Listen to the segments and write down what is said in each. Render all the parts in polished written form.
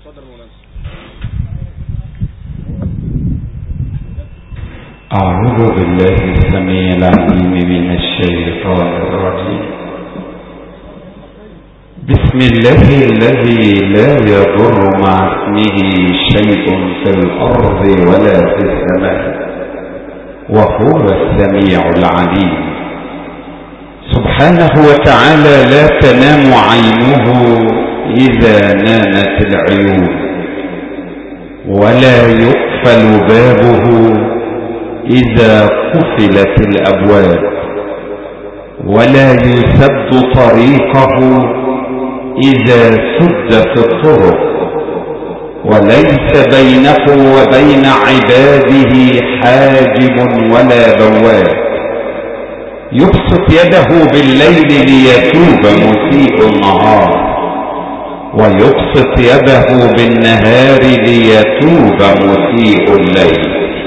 أعوذ بالله السميع العليم من الشيطان الرجيم. بسم الله الذي لا يضر مع اسمه شيء في الأرض ولا في السماء وهو السميع العليم. سبحانه وتعالى لا تنام عينه إذا نامت العيون، ولا يقفل بابه إذا قفلت الأبواب، ولا يسد طريقه إذا سدت الطرق، وليس بينه وبين عباده حاجب ولا بواب. يبسط يده بالليل ليتوب مسيء النهار، ويبسط يده بالنهار ليتوب مسيء الليل.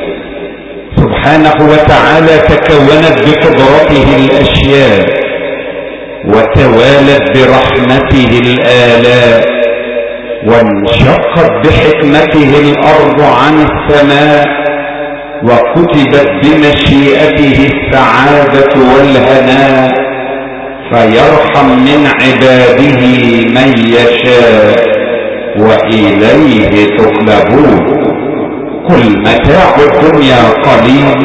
سبحانه وتعالى تكونت بقدرته الأشياء، وتوالت برحمته الآلاء، وانشقت بحكمته الأرض عن السماء، وكتبت بمشيئته السعادة والهناء، فيرحم من عباده من يشاء وإليه تقلبون. قل متاع الدنيا قليل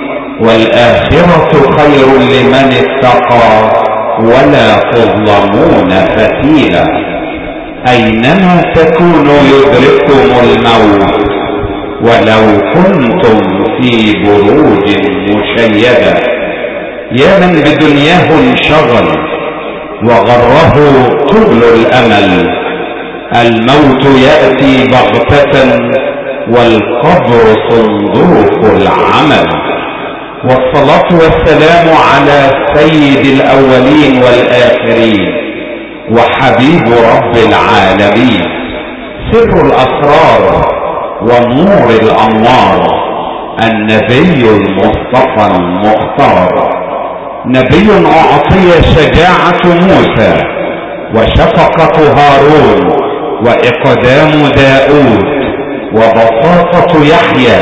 والآخرة خير لمن اتقى ولا تظلمون فتيلا. أينما تكونوا يدرككم الموت ولو كنتم في بروج مشيدة. يا من بدنياه انشغل وغره طول الأمل، الموت يأتي بغتة والقبر صندوق العمل. والصلاة والسلام على سيد الأولين والآخرين وحبيب رب العالمين، سر الأسرار ونور الأنوار، النبي المصطفى المختار. نبي أعطي شجاعة موسى وشفقة هارون وإقدام داود وبساطة يحيى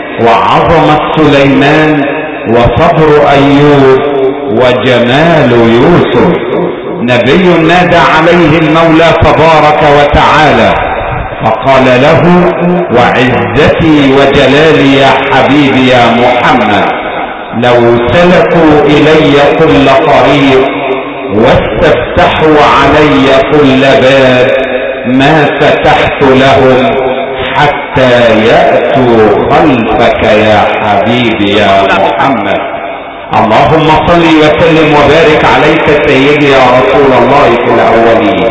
وعظمة سليمان وصبر أيوب وجمال يوسف. نبي نادى عليه المولى تبارك وتعالى فقال له: وعزتي وجلالي يا حبيبي يا محمد، لو سلكوا إلي كل طريق واستفتحوا علي كل باب ما فتحت لهم حتى يأتوا خلفك يا حبيبي يا محمد. اللهم صل وسلم وبارك عليك سيدي يا رسول الله في الأولين،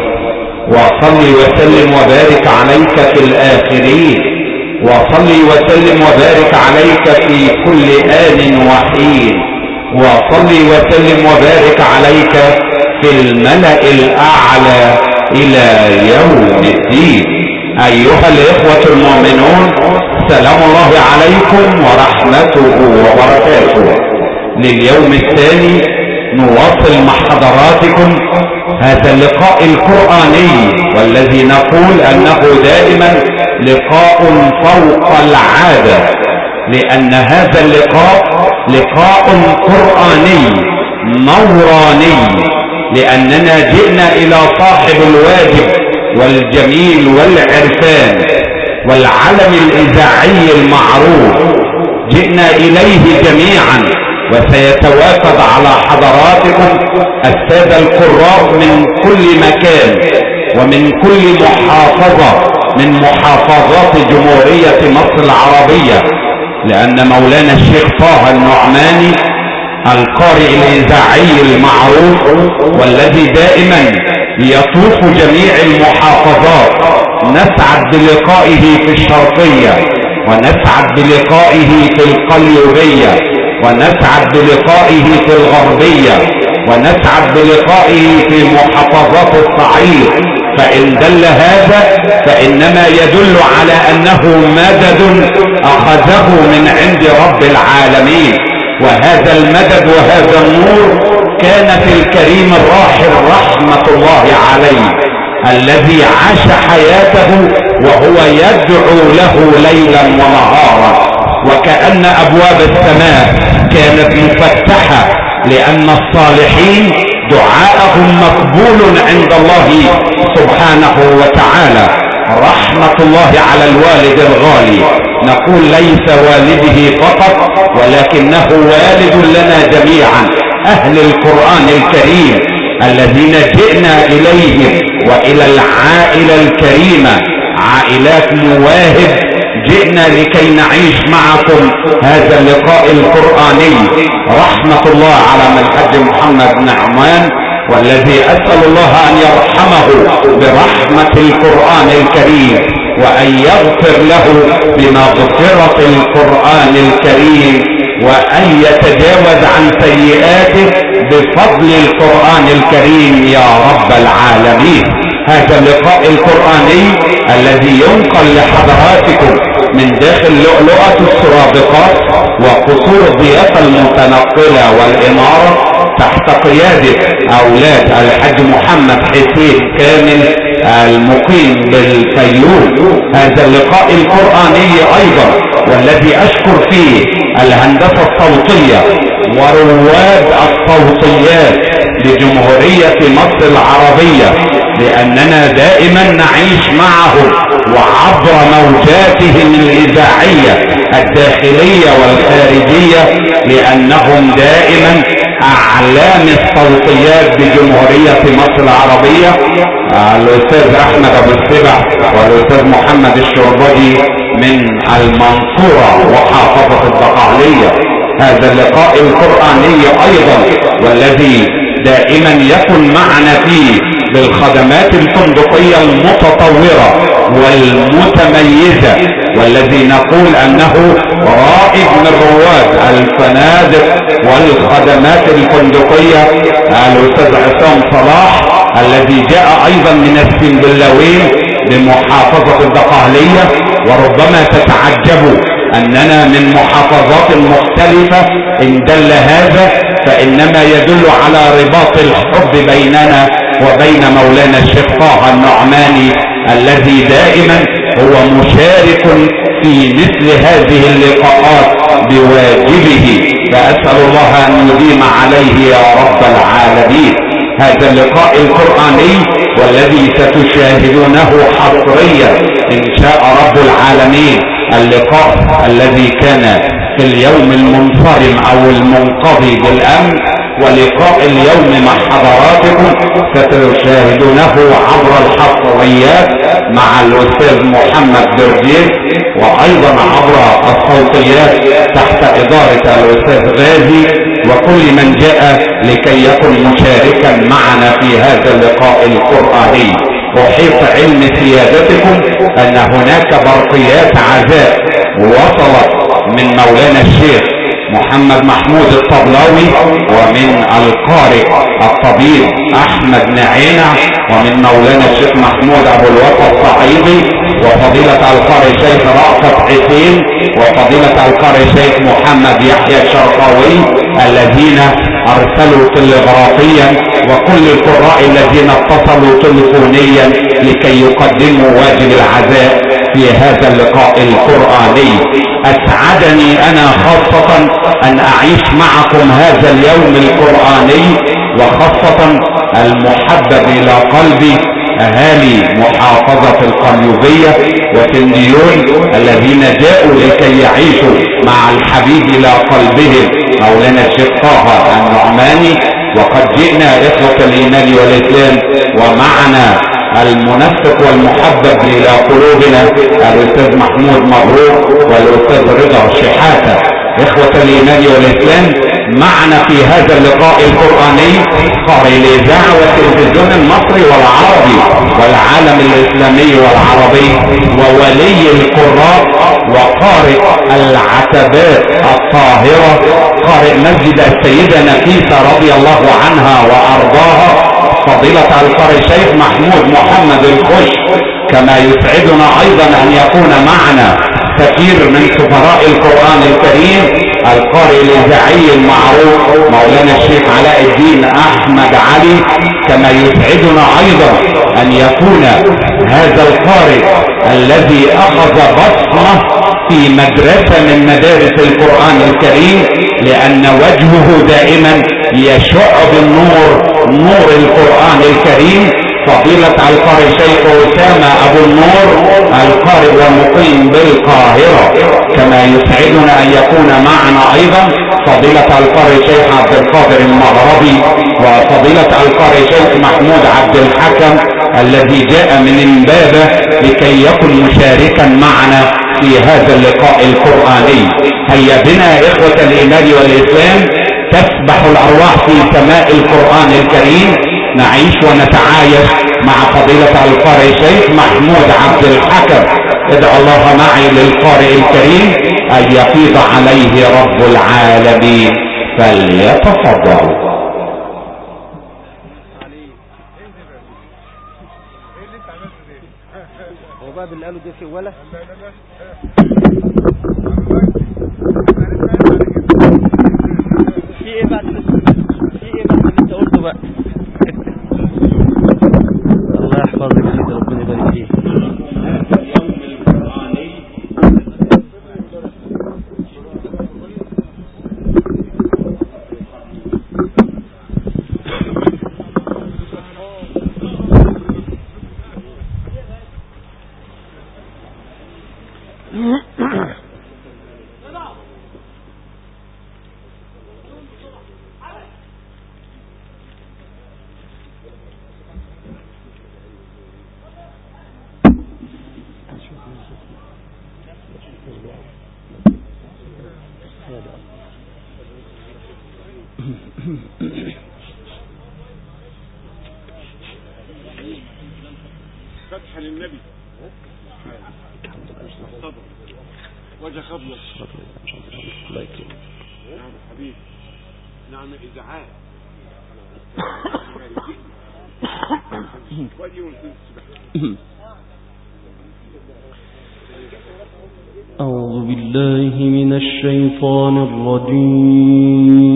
وصل وسلم وبارك عليك في الآخرين، وصل وسلم وبارك عليك في كل آن وحين، وصل وسلم وبارك عليك في الملأ الأعلى إلى يوم الدين. أيها الإخوة المؤمنون، سلام الله عليكم ورحمته وبركاته. لليوم الثاني نواصل مع حضراتكم هذا اللقاء القرآني، والذي نقول أنه دائما لقاء فوق العادة، لأن هذا اللقاء لقاء قرآني نوراني، لأننا جئنا إلى صاحب الواجب والجميل والعرفان والعلم الإذاعي المعروف. جئنا إليه جميعا، وسيتوافد على حضراتكم السادة القراء من كل مكان ومن كل محافظة من محافظات جمهورية مصر العربية، لأن مولانا الشيخ طه النعماني القارئ الإذاعي المعروف، والذي دائما يطوف جميع المحافظات، نسعد بلقائه في الشرقية، ونسعد بلقائه في القليوبية، ونسعد بلقائه في الغربية، ونسعد بلقائه في محافظات الصعيد. فإن دل هذا فإنما يدل على أنه مدد أخذه من عند رب العالمين، وهذا المدد وهذا النور كان في الكريم الراحل رحمة الله عليه الذي عاش حياته وهو يدعو له ليلا ونهارا، وكأن ابواب السماء كانت مفتحة، لان الصالحين دعاءهم مقبول عند الله سبحانه وتعالى. رحمة الله على الوالد الغالي، نقول ليس والده فقط ولكنه والد لنا جميعا، اهل القرآن الكريم الذين جئنا اليهم والى العائلة الكريمة، عائلات مواهب، جئنا لكي نعيش معكم هذا اللقاء القرآني. رحمة الله على الحاج محمد نعمان، والذي اسأل الله ان يرحمه برحمة القرآن الكريم، وان يغفر له بمغفرة القرآن الكريم، وان يتجاوز عن سيئاته بفضل القرآن الكريم يا رب العالمين. هذا اللقاء القرآني الذي ينقل لحضراتكم من داخل لؤلؤة السرادقات وقصور الضيافة المتنقلة والإمارة تحت قيادة اولاد الحاج محمد حسين كامل المقيم بالفيوم. هذا اللقاء القرآني ايضا والذي اشكر فيه الهندسة الصوتية ورواد الصوتيات لجمهورية مصر العربية، لاننا دائما نعيش معهم وعبر موجاتهم الاذاعية الداخلية والخارجية، لانهم دائما اعلام الصوتيات بجمهورية مصر العربية، الاستاذ احمد ابو السبع والاستاذ محمد الشربجي من المنصورة وحافظة الدقهلية. هذا اللقاء القرآني ايضا والذي دائما يكن معنا فيه بالخدمات الفندقية المتطورة والمتميزة، والذي نقول انه رائد من رواد الفنادق والخدمات الفندقية الاستاذ عصام صلاح، الذي جاء ايضا من السنبلاوين بمحافظة الدقهلية. وربما تتعجبوا اننا من محافظات مختلفة، ان دل هذا فانما يدل على رباط الحب بيننا وبين مولانا الشيخ طه النعماني، الذي دائما هو مشارك في مثل هذه اللقاءات بواجبه، فاسأل الله ان يديم عليه يا رب العالمين. هذا اللقاء القرآني والذي ستشاهدونه حصريا ان شاء رب العالمين، اللقاء الذي كان في اليوم المنصرم او المنقضي بالامس، ولقاء اليوم مع حضراتكم ستشاهدونه عبر الحصريات مع الاستاذ محمد برجيس، وايضا عبر الصوتيات تحت ادارة الاستاذ غازي، وكل من جاء لكي يكون مشاركا معنا في هذا اللقاء القرآني. احيط علم سيادتكم ان هناك برقيات عزاء وصلت من مولانا الشيخ محمد محمود الطبلاوي، ومن القارئ الطبيب احمد نعينة، ومن مولانا الشيخ محمود ابو الوفا الصعيدي، وفضيلة القارئ شيخ رأفت حسين، وفضيلة القارئ شيخ محمد يحيى الشرقاوي، الذين ارسلوا تلغرافيا، وكل القراء الذين اتصلوا تلفونيا لكي يقدموا واجب العزاء في هذا اللقاء القرآني. اسعدني انا خاصة ان اعيش معكم هذا اليوم القرآني، وخاصة المحبب الى قلبي اهالي محافظة القليوبية وسنديون الذين جاءوا لكي يعيشوا مع الحبيب الى قلبهم مولانا الشيخ طه النعماني. وقد جئنا اخوة الايمان والاسلام ومعنا المنسق والمحبب الى قلوبنا الاستاذ محمود مبروك والاستاذ رضا شحاتة. اخوة الايمان والاسلام معنا في هذا اللقاء القرآني قارئ الاذاعة والتلفزيون المصري والعربي والعالم الاسلامي والعربي، وولي القراء وقارئ العتبات الطاهرة، قارئ مسجد السيدة نفيسة رضي الله عنها وارضاها، فضيلة القارئ شيخ محمود محمد الخش. كما يسعدنا ايضا ان يكون معنا سفير من سفراء القرآن الكريم القارئ الاذاعي المعروف مولانا الشيخ علاء الدين احمد علي. كما يسعدنا ايضا أن يكون هذا القارئ الذي أخذ بصمة في مدرسة من مدارس القرآن الكريم، لأن وجهه دائما يشع بالنور، نور القرآن الكريم، فضيلة القارئ شيخ أسامة أبو النور القارئ ومقيم بالقاهرة. كما يسعدنا أن يكون معنا أيضا فضيلة القارئ شيخ عبد القادر المغربي، وفضيلة القارئ شيخ محمود عبد الحكم الذي جاء من امبابة لكي يكون مشاركا معنا في هذا اللقاء القرآني. هيا بنا إخوة الإيمان والإسلام تسبح الأرواح في سماء القرآن الكريم، نعيش ونتعايش مع فضيلة القارئ شيخ محمود عبد الحكم. ادعو الله معي للقارئ الكريم أن يفيض عليه رب العالمين، فليتفضل. وباب اللي قالوا دي في ولا في ايه بعد اللي انت قلته بقى؟ الله يحفظك يا سيدي، ربنا يبارك فيك. فتح للنبي صدر وجه خبلة. نعم حبيبي، نعم إزعاج أعوذ بالله من الشيطان الرجيم.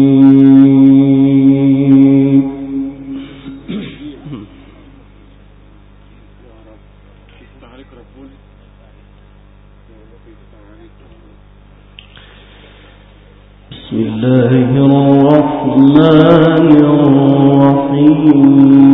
بسم الله الرحمن الرحيم.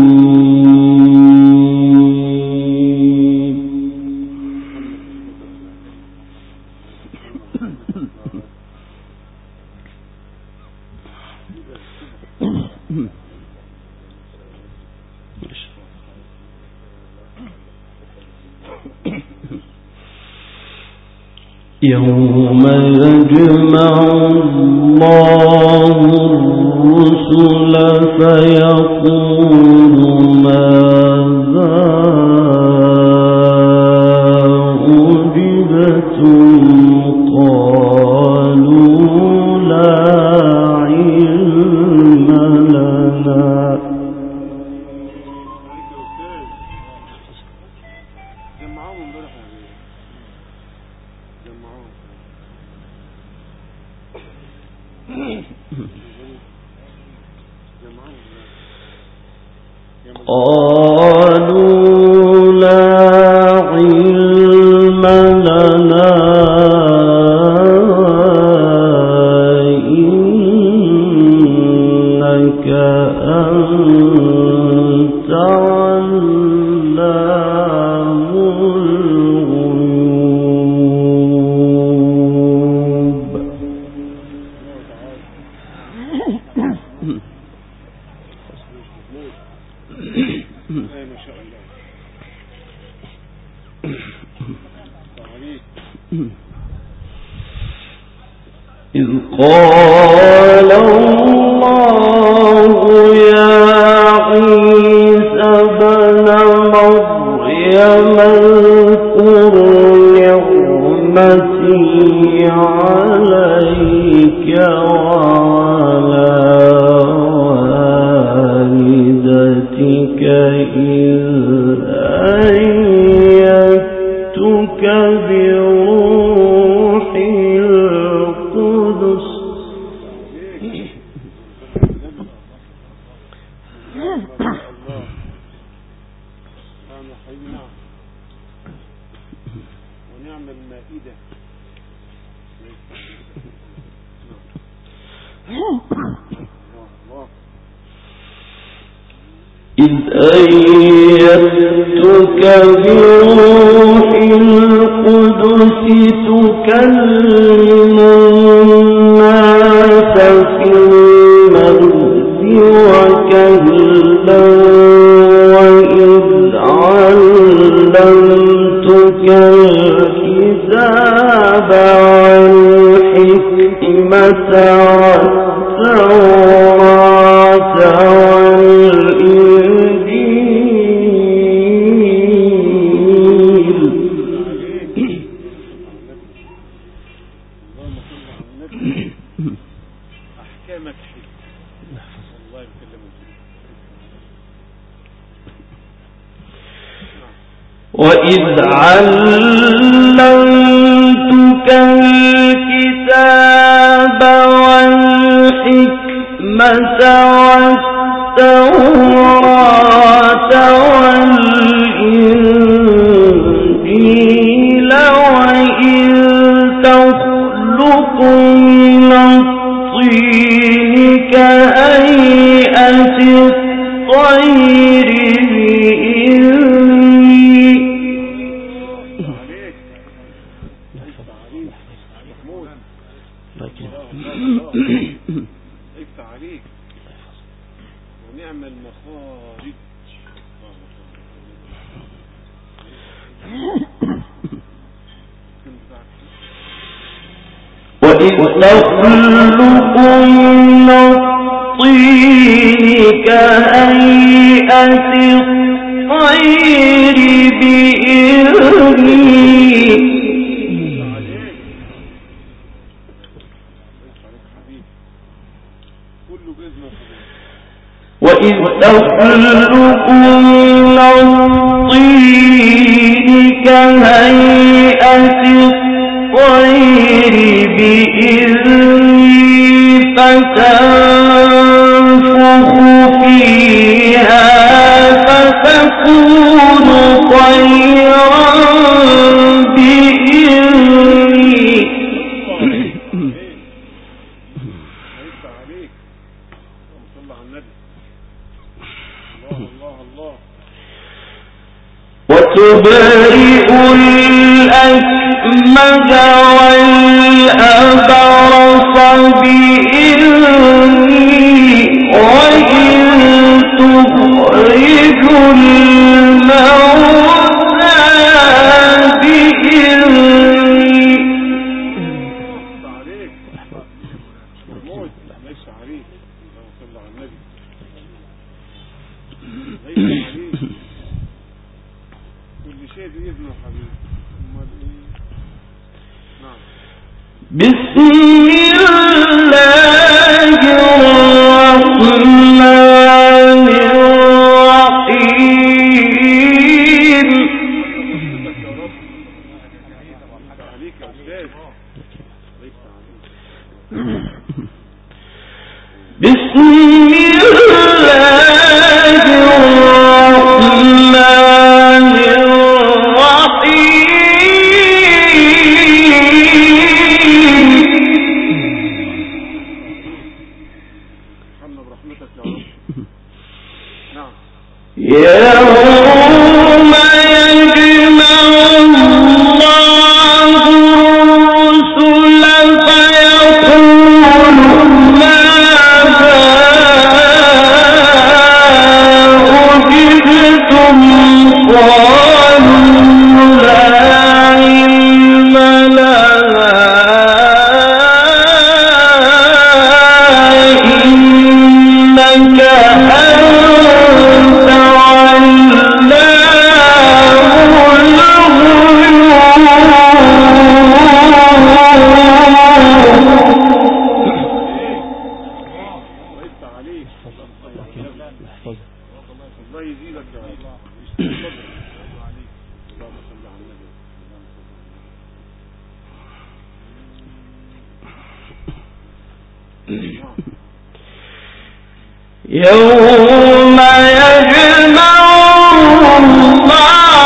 يوم يجمع الله الرسل فيقول ماذا أجبتم قالوا لا علم لنا. قالوا لا علم لنا إنك أنت علام الغيوب. ما شاء الله. إذ قال الله يا عيسى ابن مريم اذكر نعمتي عليك وعلى والدتك إذ أيدتك بروح القدس نعم. ونعم المائدة. إذ أيدتك بروح القدس تكلم الناس في المهد وكهلا وإذ علمتك الكتاب والحكمة والتوراة وإذ علمتك الكتاب والحكمة والتوراة والإنجيل وإذ تخلق من الطين كهيئة الطير وإذ تخلق من الطين كهيئة الطير بإذني وإذ تخلق من الطين كهيئة الطير بإذني فتنفخ فيها فتكون طيرا بإذني وتبرئ الأكمه والأبرص بإذني وإن تخرج الموتى بإذني بسم الله الرحمن الرحيم بسم الله الرحمن يوم يجمع الله الرسل فيقول ماذا أجبتم قالوا لا علم لنا إنك يوم يجمع الله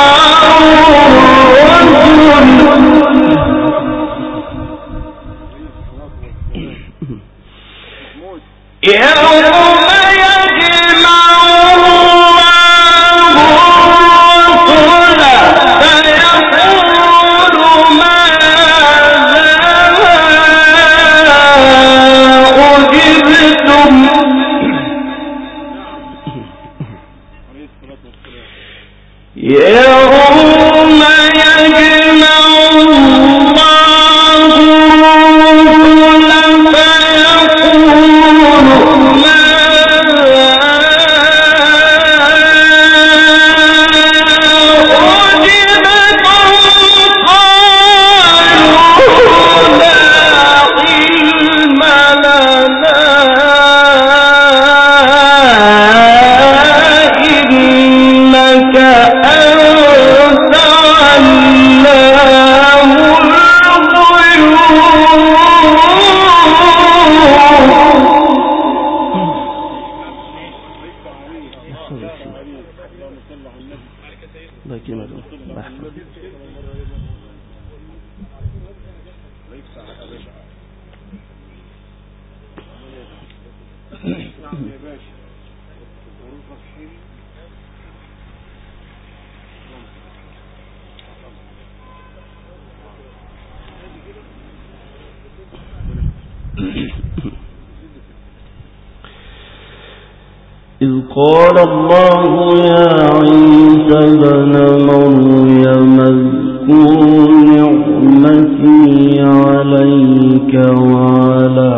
إذ قال الله يا عيسى ابن مريم اذكر نعمتي عليك وعلى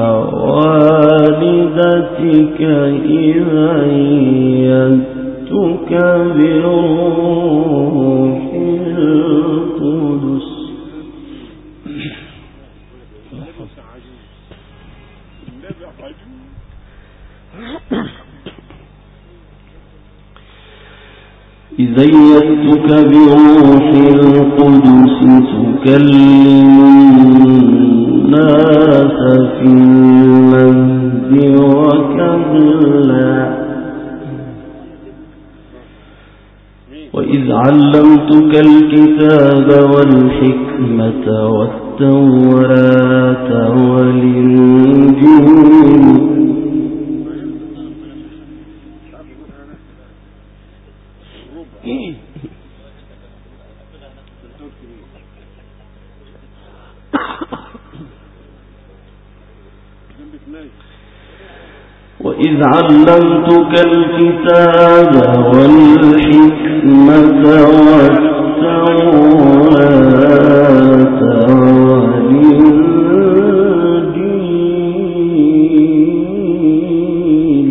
والدتك إذ أيدتك بروح القدس إذ أيدتك بروح القدس تكلم الناس في المهد وكهلا وإذ علمتك الكتاب والحكمة والتوراة والإنجيل وإذ علمتك الكتاب والحكمة والتوراة والإنجيل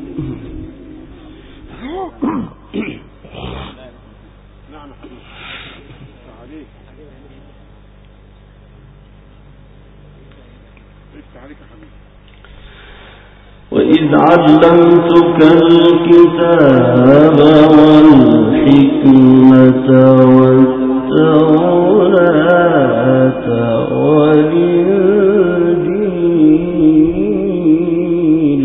وإذ علمتك الكتاب والحكمة والتوراة والإنجيل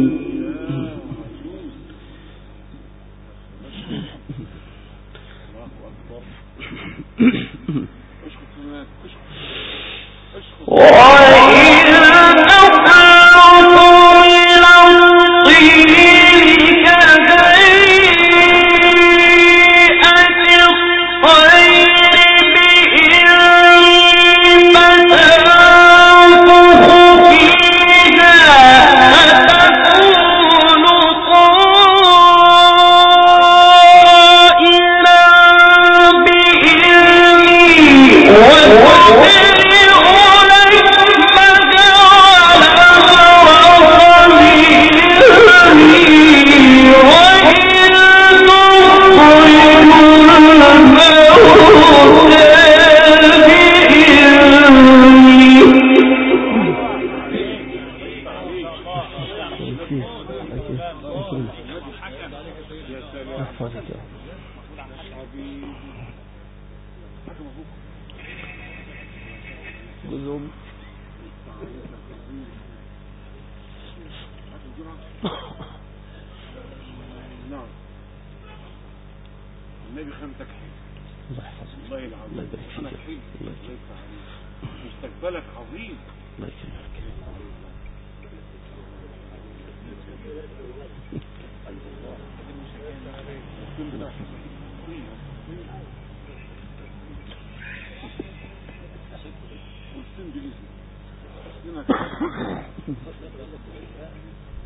النبي خمسك حلو. الله يحفظك. الله العظيم. الله يبارك فيك. انا حلو. الله يبارك عليك. مستقبلك عظيم. الله يكرمك.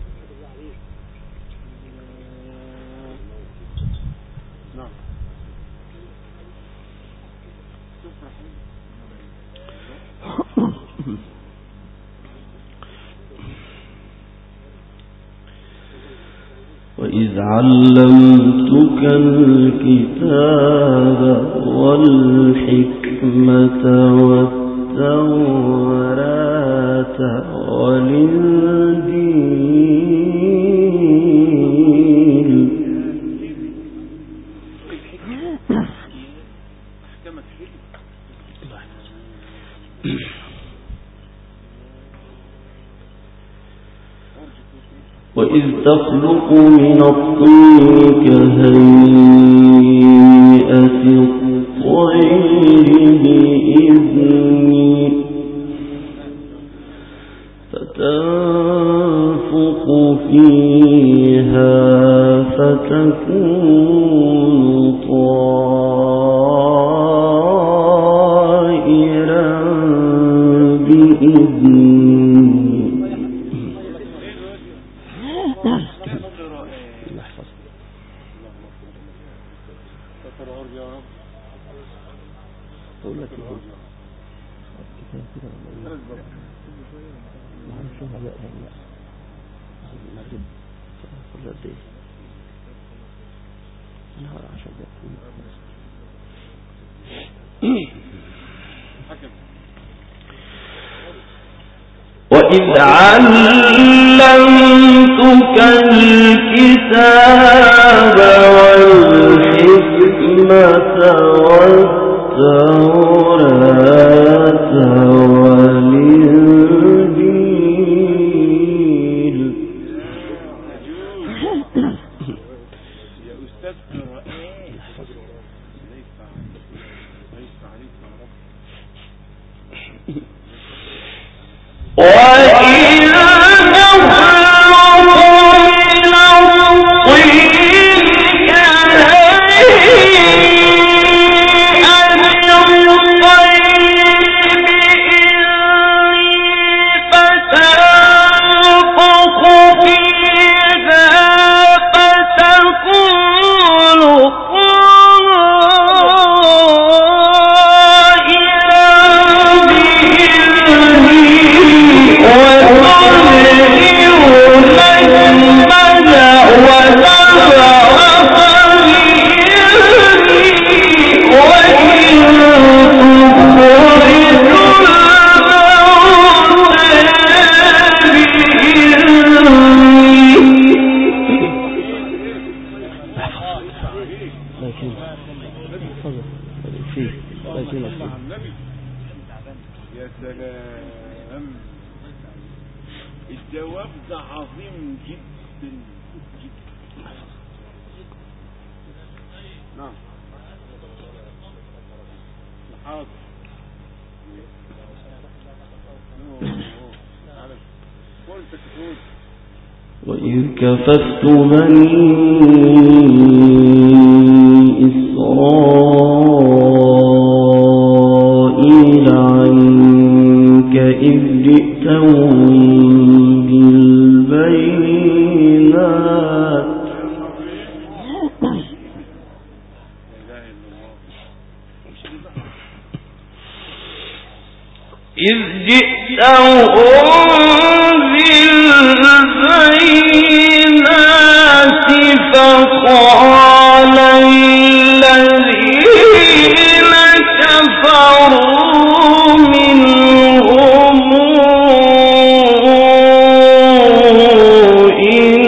نعم وإذ علمتك الكتاب والحكمة والتوراة والإنجيل وإذ تخلق من الطين كهيئة الطير بإذني فتنفخ فيها فتكون طائرا بإذني وإذ علمتك الكتاب والحكمة والتوراة والإنجيل يا أستاذ قرآن ليس عليك يا رب. يا سلام، الجواب ده عظيم جدا جدا. نعم حاضر. وإذ كففت بني إسرائيل عنك إذ جئتهم بالبينات إذ جئتهم بالبينات فقال الذين كفروا منهم إن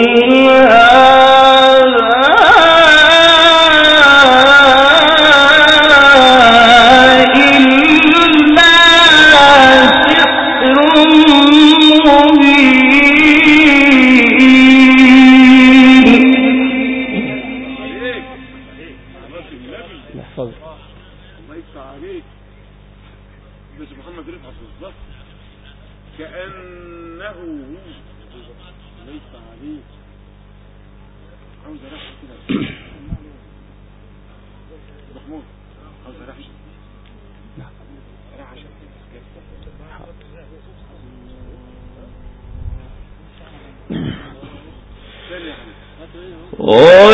كأنه ليس عليه. عاوز ارحش كده محمود، عاوز ارحش رحش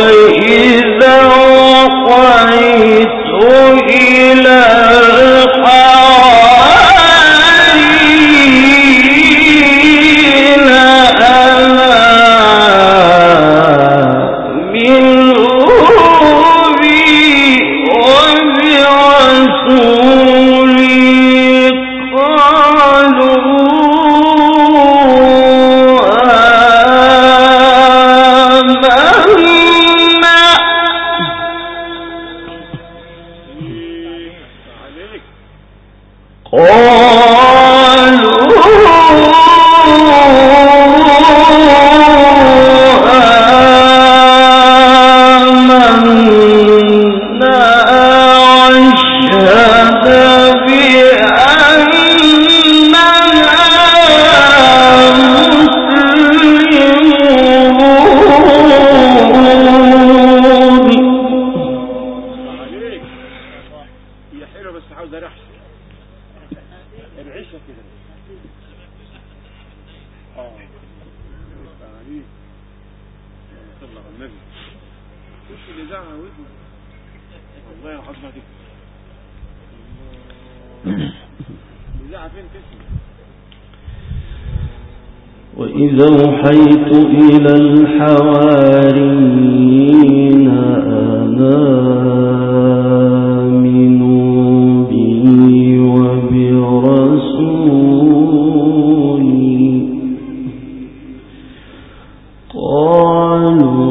وإذا وقيت إلى والله العظمة دي إذاعة فين تسمع. وإذا أوحيت إلى الحواريين آمنوا بي وبرسولي قالوا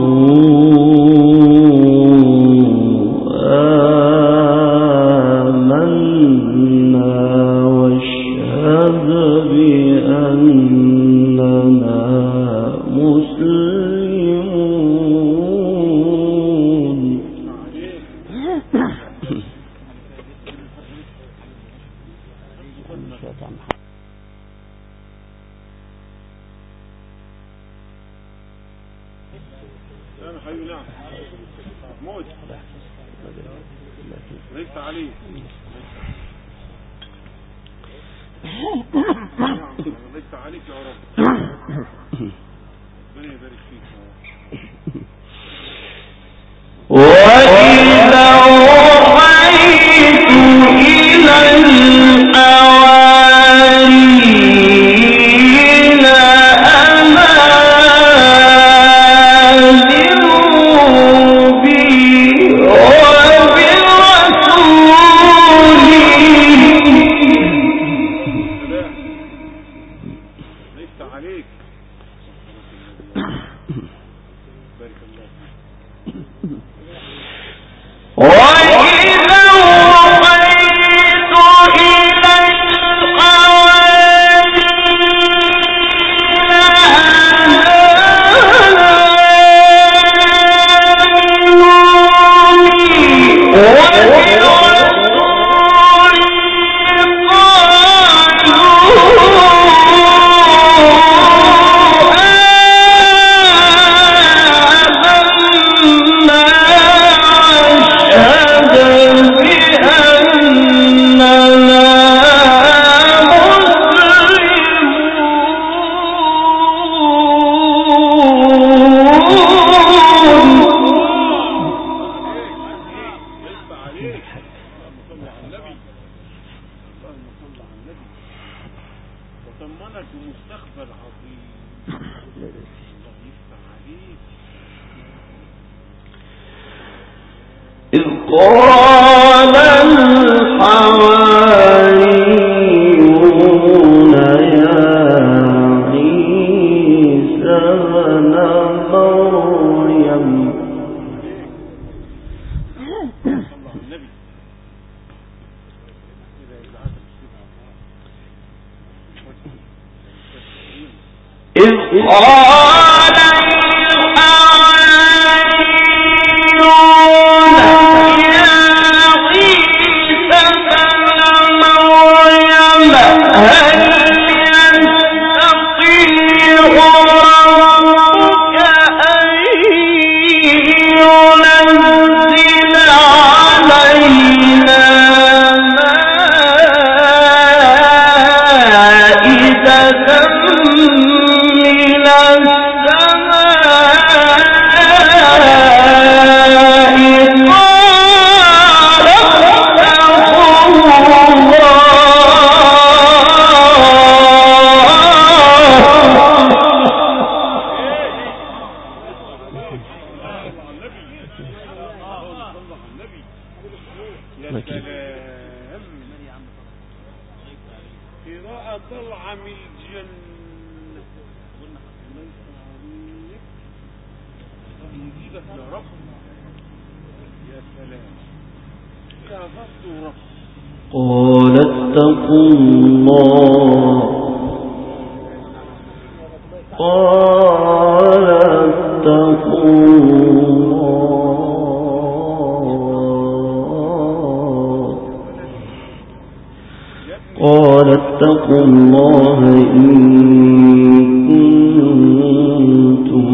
قال الحواريون يا عيسى ابن مريم إذ قال قال اتقوا الله قال اتقوا الله قال اتقوا الله إن كنتم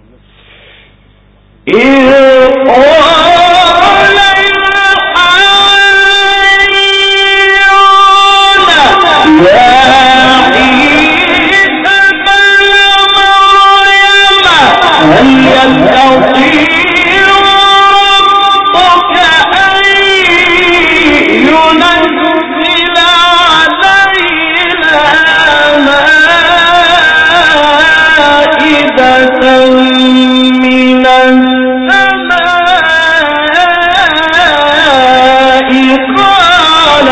إذ قال الحواريون من السماء قال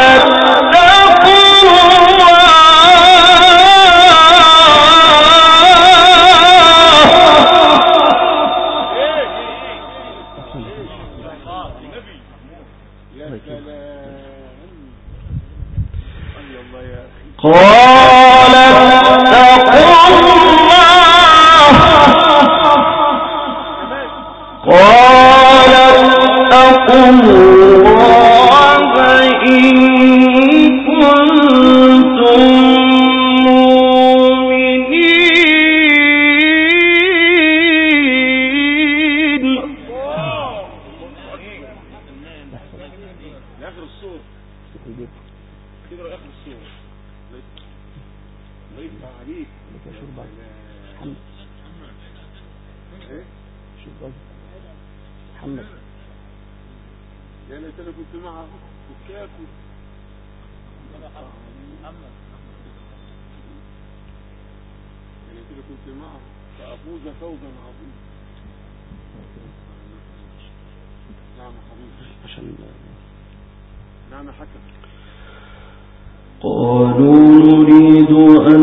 قالوا نريد أن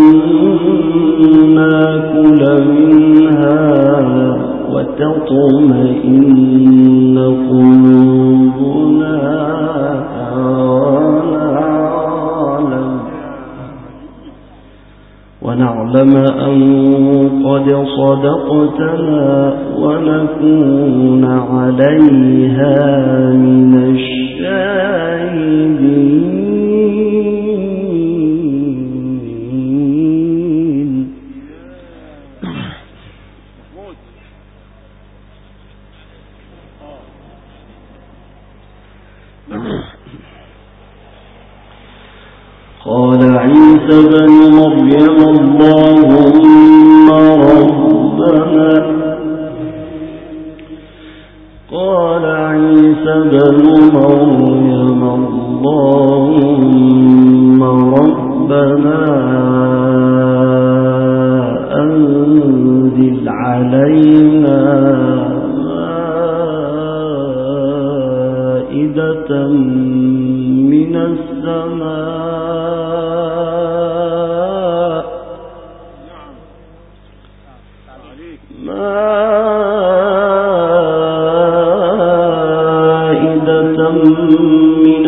نأكل منها وتطمئن قلوبنا ونعلم أن قد صدقتنا ونكون عليها من الشاهدين. قال عيسى بن مريم اللهم ربنا قال عيسى بن مريم اللهم ربنا أنزل علينا مائدة من السماء مائدة من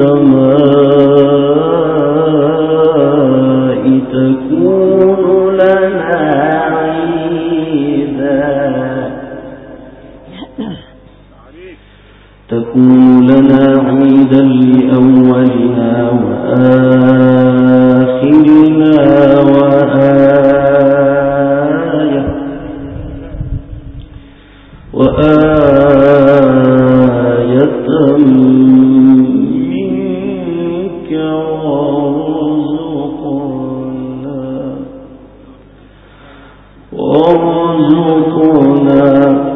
السماء تكون لنا عيدا لأولنا وآخرنا وآية منك وارزقنا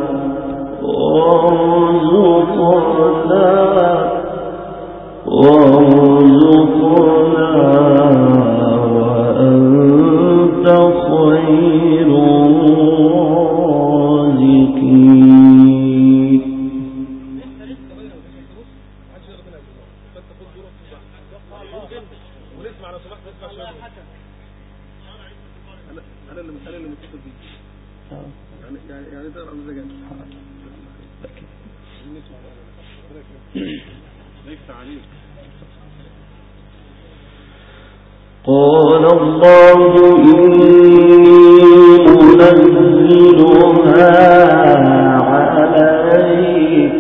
وأنت خير الرازقين. قال الله إني منزلها عليك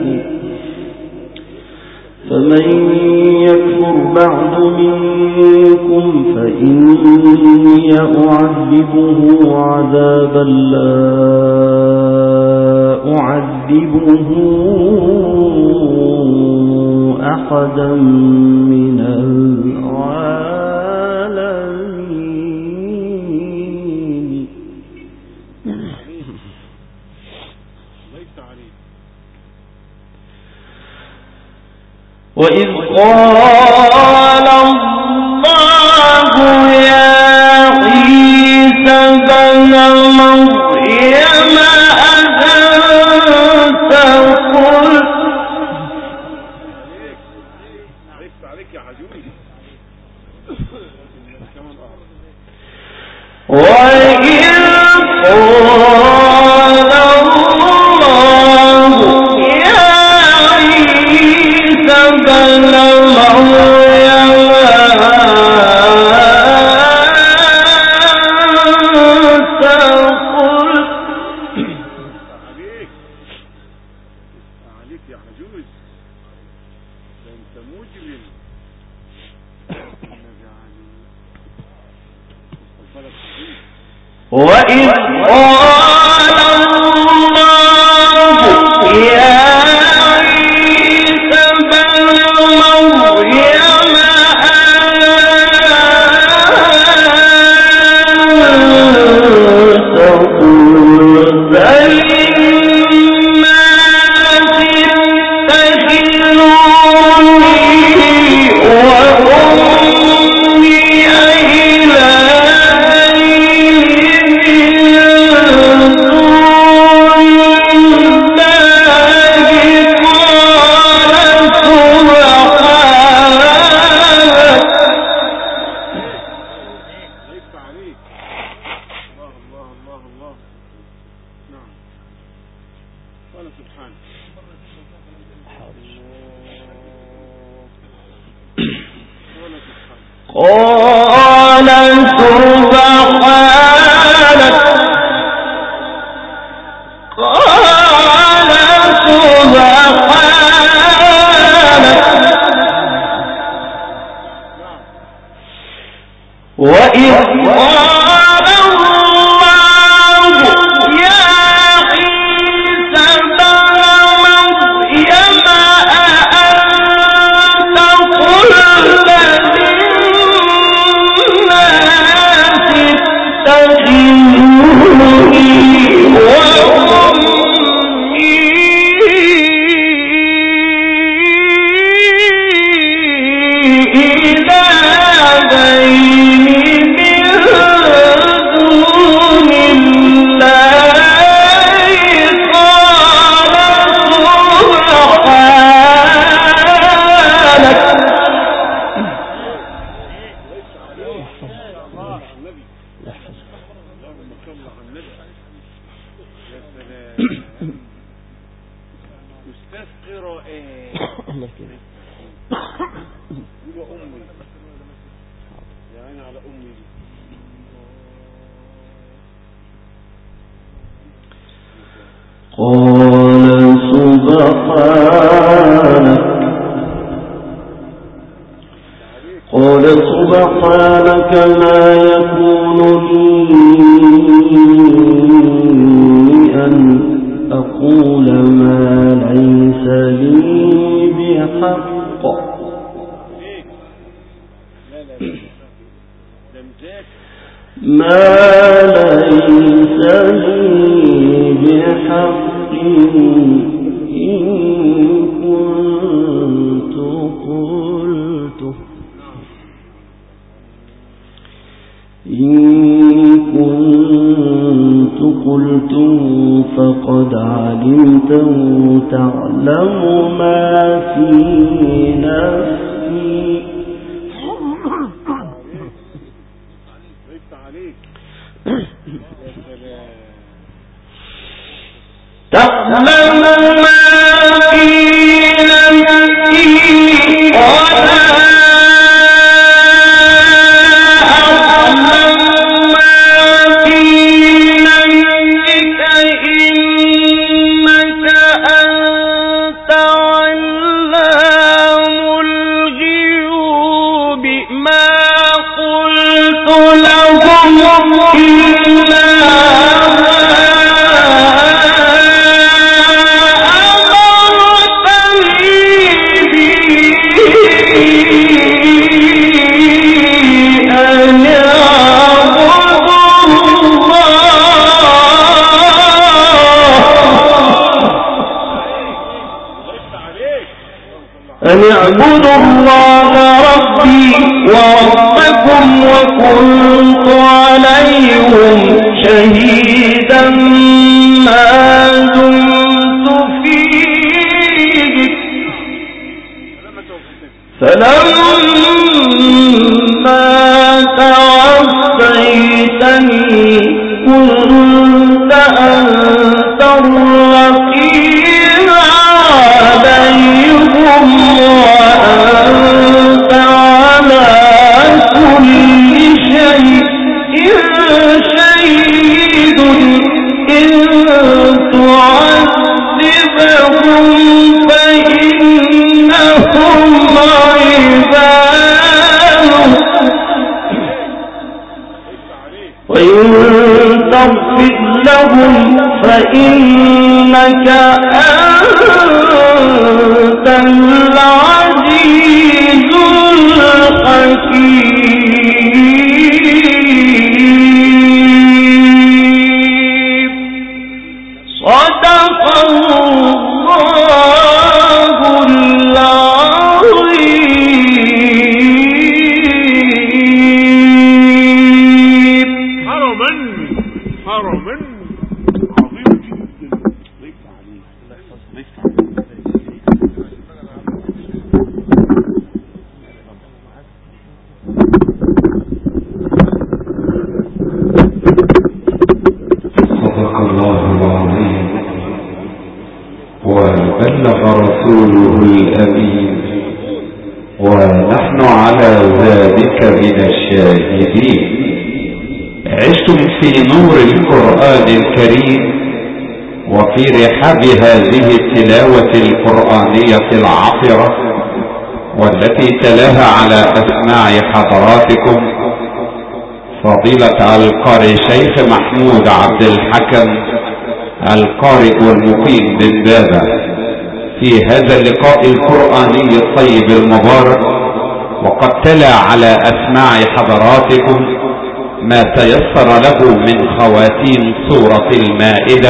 فمن يكفر بعد منكم فإني أعذبه عذابا لا أعذبه أحدا من العالمين. وإذ قال الله يا عيسى ابن مريم عليك يا عجوز. كمان وإذ قال الله يا عيسى ابن مريم عليك يا عجوز، ده انت مجرم. وإذ قال الله يا عيسى ابن مريم أنت قلت للناس اتخذوني وأمي قال سبحانك وإذ قال الله يا عيسى ابن مريم أأنت قلت للناس اتخذوني وأمي إلهين قال سبحانك ما يكون لي أن أقول ما ليس لي بحق ما ليس لي بحق إن كنت قلته فقد علمته تعلم ما في نفسي تعلم ما في نفسي ولا أعلم ما في نفسك إنك أنت علام الغيوب ما قلت لهم إلا أن اعبدوا الله ربي وربكم وكنت عليهم شهيدا ما دمت فيه فلما توفيتني كنت أنت الرقيب عليهم وأنت على كل شيء شهيد إن تعذبهم فإنهم عبادك وإن تغفر لهم فإنك أنت العزيز الحكيم. صدق الله العظيم. حرما عظيم جدا. ضيف عليه ضيف صدق الله العظيم وبلغ رسوله الأمين ونحن على ذلك من الشاهدين. عشتم في نور القرآن الكريم وفي رحاب هذه التلاوة القرآنية العطرة والتي تلاها على أسماع حضراتكم فضيلة القارئ شيخ محمود عبد الحكم القارئ والمقيم بإمبابة في هذا اللقاء القرآني الطيب المبارك، وقد تلا على أسماع حضراتكم ما تيسر له من خواتيم سورة المائدة،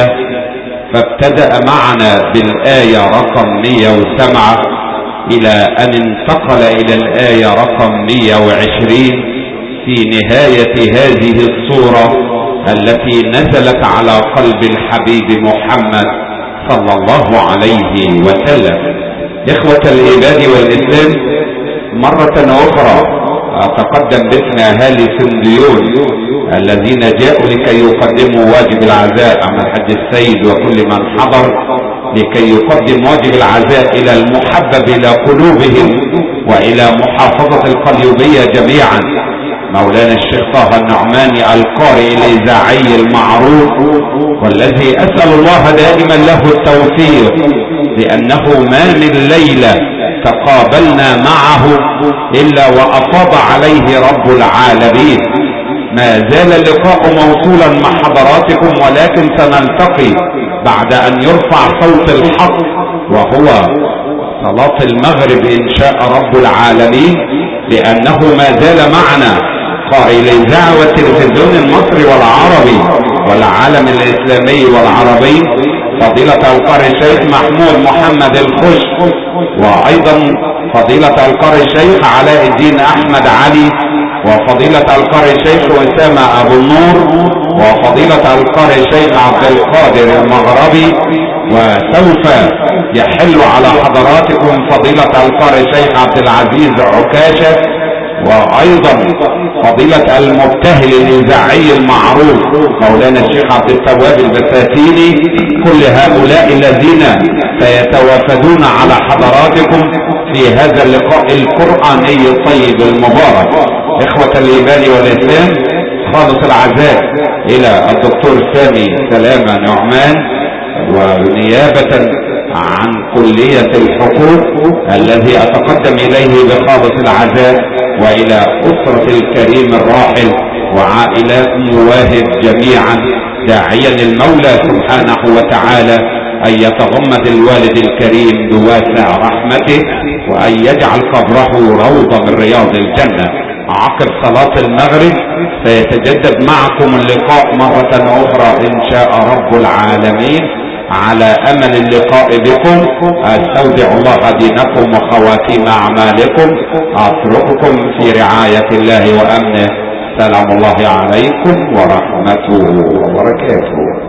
فابتدأ معنا بالآية رقم 107 إلى أن انتقل إلى الآية رقم 120 في نهاية هذه السورة التي نزلت على قلب الحبيب محمد صلى الله عليه وسلم. إخوة الإيمان والإسلام، مرة أخرى أتقدم باسم أهالي سنديون الذين جاءوا لكي يقدموا واجب العزاء عن الحج السيد وكل من حضر، لكي يقدم واجب العزاء إلى المحبب إلى قلوبهم وإلى محافظة القليوبية جميعا مولانا الشيخ طه النعماني القارئ الإذاعي المعروف، والذي أسأل الله دائما له التوفيق، لأنه ما من ليلة تقابلنا معه إلا وأفاض عليه رب العالمين. ما زال اللقاء موصولا مع حضراتكم، ولكن سنلتقي بعد أن يرفع صوت الحق وهو صلاة المغرب إن شاء رب العالمين، لأنه ما زال معنا قائد الإذاعة والتلفزيون المصري والعربي والعالم الإسلامي والعربي فضيلة القارئ الشيخ محمود محمد الخش، وأيضا فضيلة القارئ الشيخ علاء الدين أحمد علي، وفضيلة القارئ الشيخ أسامة أبو النور، وفضيلة القارئ الشيخ عبد القادر المغربي، وسوف يحل على حضراتكم فضيلة القارئ الشيخ عبد العزيز عكاشة، وايضا فضيلة المبتهل الاذاعي المعروف مولانا الشيخ عبد التواب البساتيني. كل هؤلاء الذين سيتوافدون على حضراتكم في هذا اللقاء القرآني الطيب المبارك. اخوة الايمان والاسلام، خالص العزاء الى الدكتور سامي سلامة نعمان، ونيابة عن كلية الحقوق الذي اتقدم اليه بخالص العزاء، والى اسرة الكريم الراحل وعائلات مواهب جميعا، داعيا المولى سبحانه وتعالى ان يتغمد الوالد الكريم بواسع رحمته، وان يجعل قبره روضة من رياض الجنة. عقب صلاة المغرب سيتجدد معكم اللقاء مرة اخرى ان شاء رب العالمين، على امل اللقاء بكم. استودع الله دينكم وخواتيم اعمالكم، اترككم في رعاية الله وامنه. سلام الله عليكم ورحمته وبركاته.